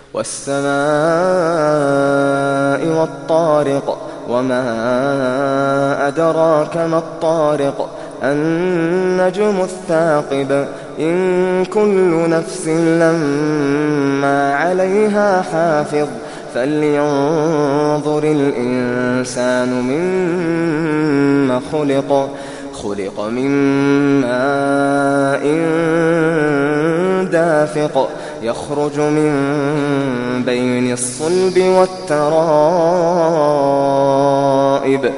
والسماء والطارق وما أدراك ما الطارق النجم الثاقب إن كل نفس لما عليها حافظ فلينظر الإنسان مما خلق من ماء دافق يخرج من بين الصلب والترائب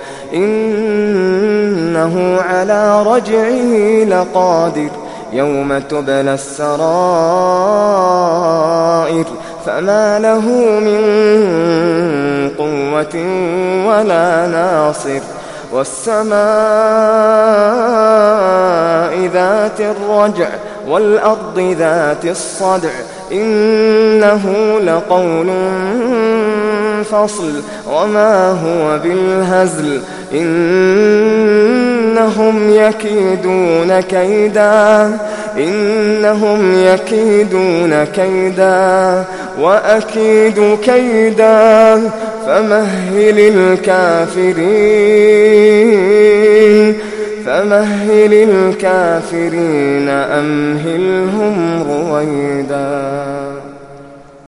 إنه على رجعه لقادر يوم تبلى السرائر فما له من قوة ولا ناصر والسماء ذات الرجع والأرض ذات الصدع إنه لقول فصل وما هو بالهزل إنهم يكيدون كيدا وأكيد كيدا فمهل الكافرين أمهلهم رويدا.